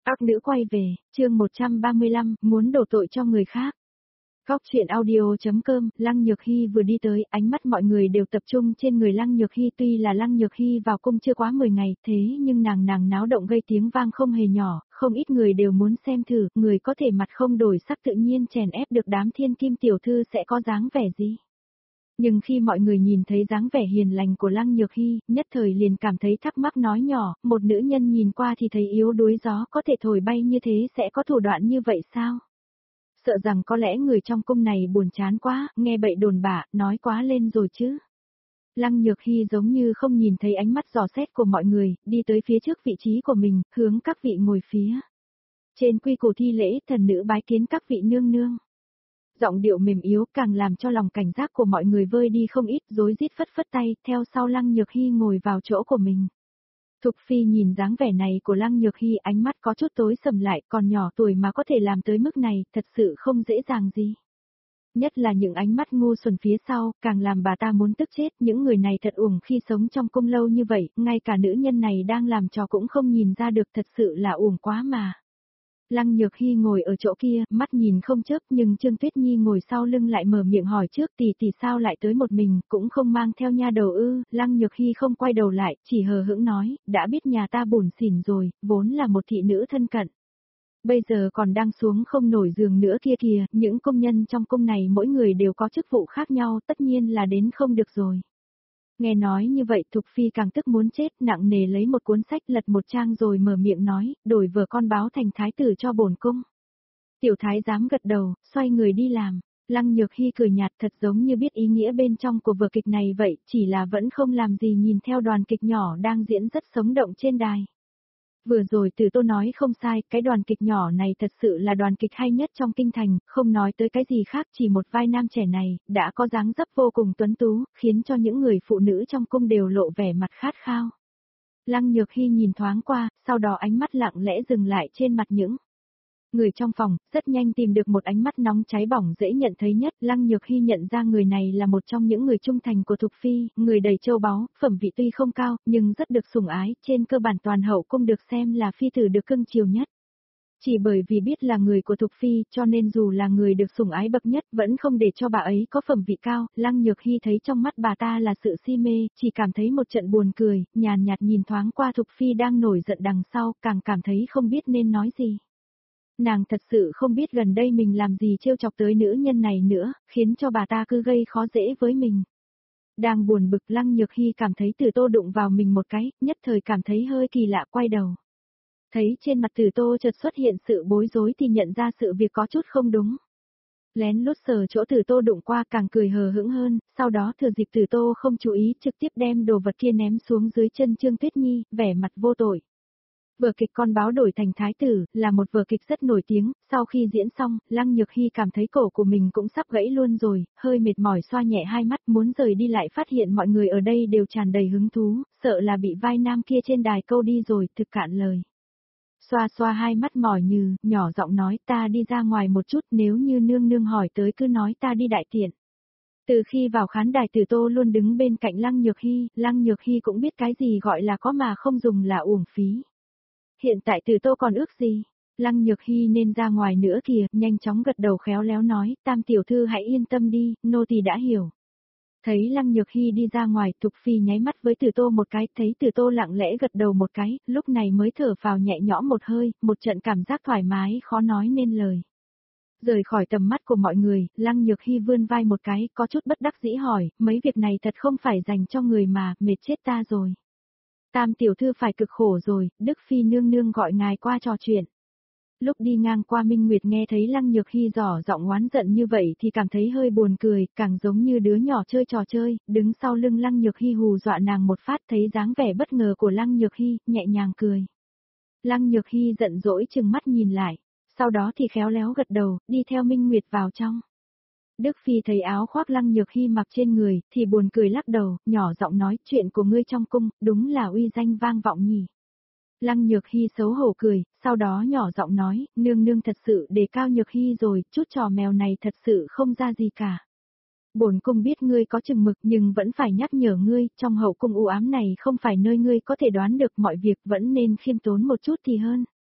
Ác nữ quay về, chương 135, muốn đổ tội cho người khác. Góc chuyện audio.com, Lăng Nhược Hy vừa đi tới, ánh mắt mọi người đều tập trung trên người Lăng Nhược Hy. Tuy là Lăng Nhược Hy vào cung chưa quá 10 ngày, thế nhưng nàng náo động gây tiếng vang không hề nhỏ, không ít người đều muốn xem thử, người có thể mặt không đổi sắc tự nhiên chèn ép được đám thiên kim tiểu thư sẽ có dáng vẻ gì. Nhưng khi mọi người nhìn thấy dáng vẻ hiền lành của Lăng Nhược Hy, nhất thời liền cảm thấy thắc mắc nói nhỏ, một nữ nhân nhìn qua thì thấy yếu đuối gió có thể thổi bay như thế sẽ có thủ đoạn như vậy sao? Sợ rằng có lẽ người trong cung này buồn chán quá, nghe bậy đồn bạ, nói quá lên rồi chứ. Lăng Nhược Hy giống như không nhìn thấy ánh mắt dò xét của mọi người, đi tới phía trước vị trí của mình, hướng các vị ngồi phía. Trên quy củ thi lễ, thần nữ bái kiến các vị nương nương. Giọng điệu mềm yếu càng làm cho lòng cảnh giác của mọi người vơi đi không ít, rối rít phất phất tay, theo sau Lăng Nhược Hy ngồi vào chỗ của mình. Thục Phi nhìn dáng vẻ này của Lăng Nhược Hy, ánh mắt có chút tối sầm lại, còn nhỏ tuổi mà có thể làm tới mức này, thật sự không dễ dàng gì. Nhất là những ánh mắt ngu xuẩn phía sau, càng làm bà ta muốn tức chết, những người này thật uổng khi sống trong cung lâu như vậy, ngay cả nữ nhân này đang làm trò cũng không nhìn ra được, thật sự là uổng quá mà. Lăng Nhược Hy ngồi ở chỗ kia, mắt nhìn không chớp, nhưng Trương Tuyết Nhi ngồi sau lưng lại mở miệng hỏi trước, tỷ sao lại tới một mình, cũng không mang theo nha đầu ư? Lăng Nhược Hy không quay đầu lại, chỉ hờ hững nói, đã biết nhà ta bủn xỉn rồi, vốn là một thị nữ thân cận. Bây giờ còn đang xuống không nổi giường nữa kia kìa, những công nhân trong cung này mỗi người đều có chức vụ khác nhau, tất nhiên là đến không được rồi. Nghe nói như vậy Thục Phi càng tức muốn chết, nặng nề lấy một cuốn sách lật một trang rồi mở miệng nói, đổi vợ con báo thành thái tử cho bổn cung. Tiểu thái giám gật đầu, xoay người đi làm. Lăng Nhược Hy cười nhạt, thật giống như biết ý nghĩa bên trong của vở kịch này vậy, chỉ là vẫn không làm gì nhìn theo đoàn kịch nhỏ đang diễn rất sống động trên đài. Vừa rồi Từ Tô nói không sai, cái đoàn kịch nhỏ này thật sự là đoàn kịch hay nhất trong kinh thành, không nói tới cái gì khác, chỉ một vai nam trẻ này, đã có dáng dấp vô cùng tuấn tú, khiến cho những người phụ nữ trong cung đều lộ vẻ mặt khát khao. Lăng Nhược Hy nhìn thoáng qua, sau đó ánh mắt lặng lẽ dừng lại trên mặt những người trong phòng, rất nhanh tìm được một ánh mắt nóng cháy bỏng dễ nhận thấy nhất. Lăng Nhược Hy nhận ra người này là một trong những người trung thành của Thục Phi, người đầy châu báu, phẩm vị tuy không cao, nhưng rất được sủng ái, trên cơ bản toàn hậu cung được xem là phi tử được cưng chiều nhất. Chỉ bởi vì biết là người của Thục Phi, cho nên dù là người được sủng ái bậc nhất vẫn không để cho bà ấy có phẩm vị cao. Lăng Nhược Hy thấy trong mắt bà ta là sự si mê, chỉ cảm thấy một trận buồn cười, nhàn nhạt nhìn thoáng qua Thục Phi đang nổi giận đằng sau, càng cảm thấy không biết nên nói gì. Nàng thật sự không biết gần đây mình làm gì trêu chọc tới nữ nhân này nữa, khiến cho bà ta cứ gây khó dễ với mình. Đang buồn bực Lăng Nhược Hy cảm thấy Từ Tô đụng vào mình một cái, nhất thời cảm thấy hơi kỳ lạ quay đầu. Thấy trên mặt Từ Tô chợt xuất hiện sự bối rối thì nhận ra sự việc có chút không đúng. Lén lút sờ chỗ Từ Tô đụng qua càng cười hờ hững hơn, sau đó thừa dịp Từ Tô không chú ý trực tiếp đem đồ vật kia ném xuống dưới chân Trương Tuyết Nhi, vẻ mặt vô tội. Vở kịch Con báo đổi thành thái tử là một vở kịch rất nổi tiếng, sau khi diễn xong, Lăng Nhược Hy cảm thấy cổ của mình cũng sắp gãy luôn rồi, hơi mệt mỏi xoa nhẹ hai mắt muốn rời đi lại phát hiện mọi người ở đây đều tràn đầy hứng thú, sợ là bị vai nam kia trên đài câu đi rồi, thực cạn lời. Xoa xoa hai mắt mỏi như, nhỏ giọng nói ta đi ra ngoài một chút, nếu như nương nương hỏi tới cứ nói ta đi đại tiện. Từ khi vào khán đài Từ Tô luôn đứng bên cạnh Lăng Nhược Hy cũng biết cái gì gọi là có mà không dùng là uổng phí. Hiện tại Từ Tô còn ước gì? Lăng Nhược Hy nên ra ngoài nữa kìa, nhanh chóng gật đầu khéo léo nói, Tam tiểu thư hãy yên tâm đi, nô tỳ đã hiểu. Thấy Lăng Nhược Hy đi ra ngoài, Thục Phi nháy mắt với Từ Tô một cái, thấy Từ Tô lặng lẽ gật đầu một cái, lúc này mới thở phào nhẹ nhõm một hơi, một trận cảm giác thoải mái khó nói nên lời. Rời khỏi tầm mắt của mọi người, Lăng Nhược Hy vươn vai một cái, có chút bất đắc dĩ hỏi, mấy việc này thật không phải dành cho người mà, mệt chết ta rồi. Tam tiểu thư phải cực khổ rồi, Đức Phi nương nương gọi ngài qua trò chuyện. Lúc đi ngang qua Minh Nguyệt nghe thấy Lăng Nhược Hy giỏ giọng oán giận như vậy thì cảm thấy hơi buồn cười, càng giống như đứa nhỏ chơi trò chơi, đứng sau lưng Lăng Nhược Hy hù dọa nàng một phát, thấy dáng vẻ bất ngờ của Lăng Nhược Hy, nhẹ nhàng cười. Lăng Nhược Hy giận dỗi chừng mắt nhìn lại, sau đó thì khéo léo gật đầu, đi theo Minh Nguyệt vào trong. Đức Phi thấy áo khoác Lăng Nhược Hy mặc trên người, thì buồn cười lắc đầu, nhỏ giọng nói, chuyện của ngươi trong cung, đúng là uy danh vang vọng nhỉ. Lăng Nhược Hy xấu hổ cười, sau đó nhỏ giọng nói, nương nương thật sự đề cao Nhược Hy rồi, chút trò mèo này thật sự không ra gì cả. Bổn cung biết ngươi có chừng mực nhưng vẫn phải nhắc nhở ngươi, trong hậu cung u ám này không phải nơi ngươi có thể đoán được mọi việc, vẫn nên khiêm tốn một chút thì hơn.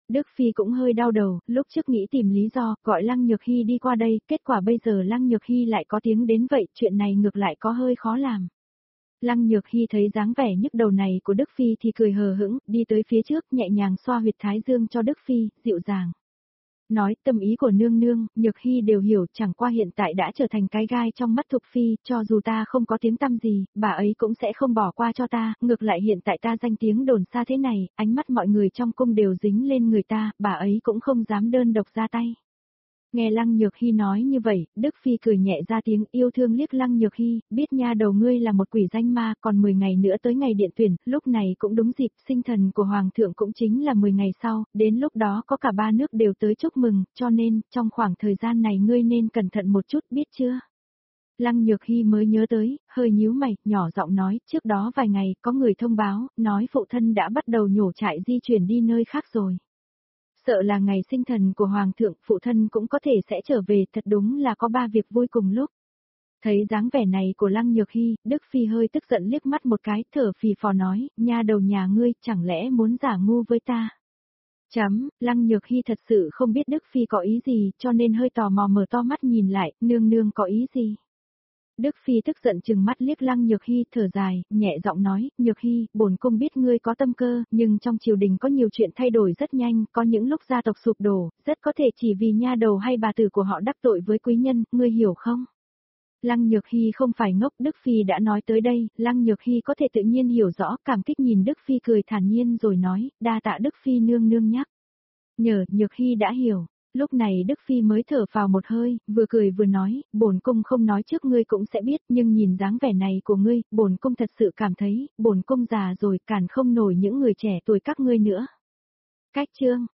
Đức Phi cũng hơi đau đầu, lúc trước nghĩ tìm lý do, gọi Lăng Nhược Hy đi qua đây, kết quả bây giờ Lăng Nhược Hy lại có tiếng đến vậy, chuyện này ngược lại có hơi khó làm. Lăng Nhược Hy thấy dáng vẻ nhức đầu này của Đức Phi thì cười hờ hững, đi tới phía trước, nhẹ nhàng xoa huyệt thái dương cho Đức Phi, dịu dàng. Nói tâm ý của nương nương, Nhược Hy đều hiểu, chẳng qua hiện tại đã trở thành cái gai trong mắt Thục Phi, cho dù ta không có tiếng tăm gì, bà ấy cũng sẽ không bỏ qua cho ta, ngược lại hiện tại ta danh tiếng đồn xa thế này, ánh mắt mọi người trong cung đều dính lên người ta, bà ấy cũng không dám đơn độc ra tay. Nghe Lăng Nhược Hy nói như vậy, Đức Phi cười nhẹ ra tiếng yêu thương liếc Lăng Nhược Hy, biết nha đầu ngươi là một quỷ danh ma, còn 10 ngày nữa tới ngày điện tuyển, lúc này cũng đúng dịp, sinh thần của Hoàng thượng cũng chính là 10 ngày sau, đến lúc đó có cả 3 nước đều tới chúc mừng, cho nên, trong khoảng thời gian này ngươi nên cẩn thận một chút, biết chưa? Lăng Nhược Hy mới nhớ tới, hơi nhíu mày, nhỏ giọng nói, trước đó vài ngày, có người thông báo, nói phụ thân đã bắt đầu nhổ trại di chuyển đi nơi khác rồi. Sợ là ngày sinh thần của Hoàng thượng, phụ thân cũng có thể sẽ trở về, thật đúng là có 3 việc vui cùng lúc. Thấy dáng vẻ này của Lăng Nhược Hy, Đức Phi hơi tức giận liếc mắt một cái, thở phì phò nói, nha đầu nhà ngươi, chẳng lẽ muốn giả ngu với ta? Lăng Nhược Hy thật sự không biết Đức Phi có ý gì, cho nên hơi tò mò mở to mắt nhìn lại, nương nương có ý gì? Đức Phi tức giận chừng mắt liếc Lăng Nhược Hy, thở dài, nhẹ giọng nói, Nhược Hy, bổn cung biết ngươi có tâm cơ, nhưng trong triều đình có nhiều chuyện thay đổi rất nhanh, có những lúc gia tộc sụp đổ, rất có thể chỉ vì nha đầu hay bà tử của họ đắc tội với quý nhân, ngươi hiểu không? Lăng Nhược Hy không phải ngốc, Đức Phi đã nói tới đây, Lăng Nhược Hy có thể tự nhiên hiểu rõ, cảm kích nhìn Đức Phi cười thản nhiên rồi nói, đa tạ Đức Phi nương nương nhắc. Nhờ, Nhược Hy đã hiểu. Lúc này Đức Phi mới thở phào một hơi, vừa cười vừa nói, bổn cung không nói trước ngươi cũng sẽ biết, nhưng nhìn dáng vẻ này của ngươi, bổn cung thật sự cảm thấy, bổn cung già rồi, cản không nổi những người trẻ tuổi các ngươi nữa. Cách chương